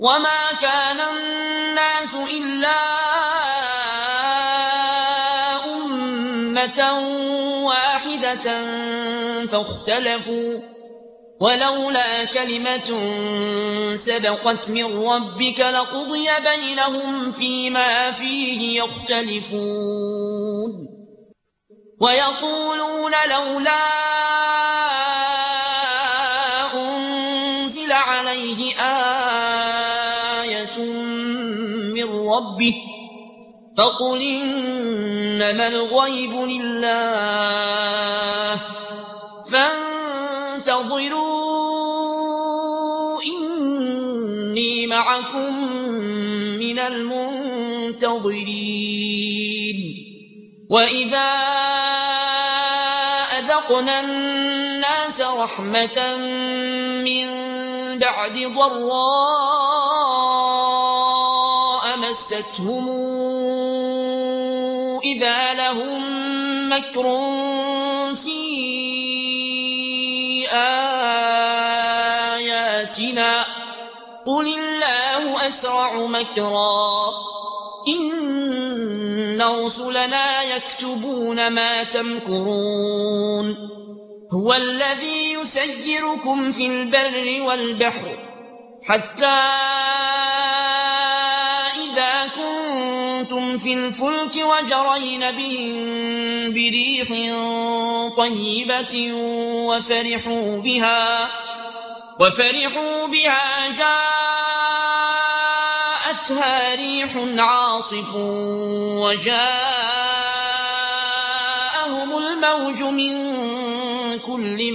وما كان الناس إلا أمة واحدة فاختلفوا ولولا كلمة سبقت من ربك لقضي بينهم فيما فيه يختلفون ويقولون لولا أنزل عليه آية من ربه فقل إنما الغيب لله فانتظروا إني معكم من المنتظرين وإذا أذقنا الناس رحمة من بعد ضراء مستهم إذا لهم مكر في آياتنا قل الله أسرع مكرا إن رسلنا يكتبون ما تمكرون هو الذي يسيركم في البر والبحر حتى إذا كنتم في الفلك وجرين بهم بريح طيبة وفرحوا بها جاءتها ريح عاصف وجاءهم الموج من كل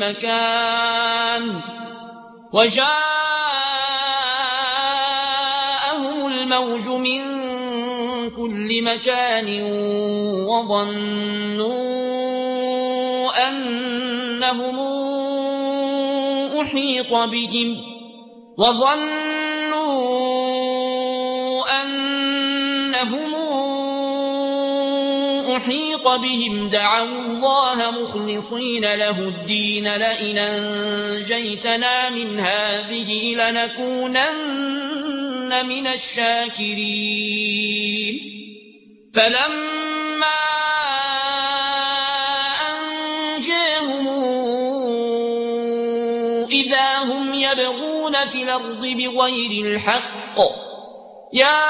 مكان وظنوا أنهم أحيط بهم دعوا الله مخلصين له الدين لئن أنجيتنا من هذه لنكونن من الشاكرين فلما أنجاهم إذا هم يبغون في الأرض بغير الحق يا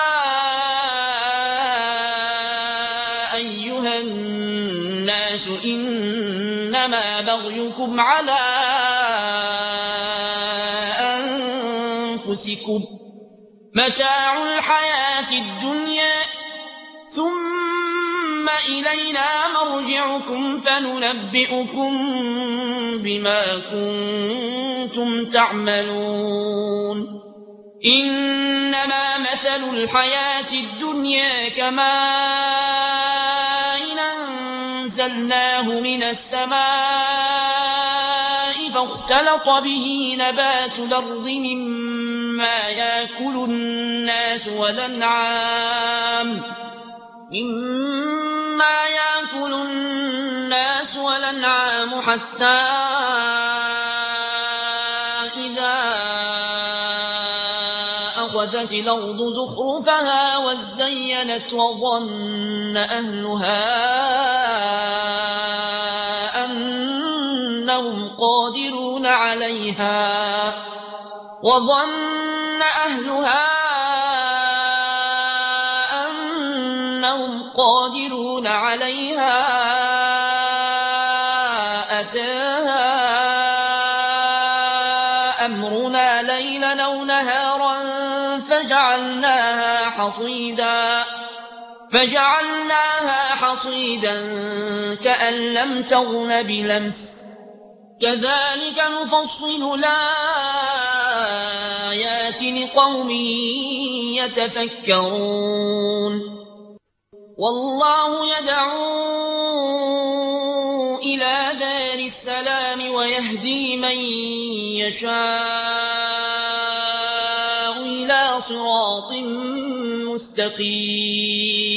أيها الناس إنما بغيكم على أنفسكم متاع الحياة الدنيا ثم إلينا مرجعكم فننبئكم بما كنتم تعملون إنما مثل الحياة الدنيا كماء أنزلناه من السماء فاختلط به نبات الأرض مما يأكل الناس والأنعام حتى إذا أخذت الأرض زخرفها وزينت وظن أهلها أنهم قادرون عليها أتاها أمرنا ليلا أو نهارا فجعلناها حصيدا كأن لم تغن بلمس كذلك نفصل الآيات لقوم يتفكرون والله يدعو إلى دار السلام ويهدي من يشاء إلى صراط مستقيم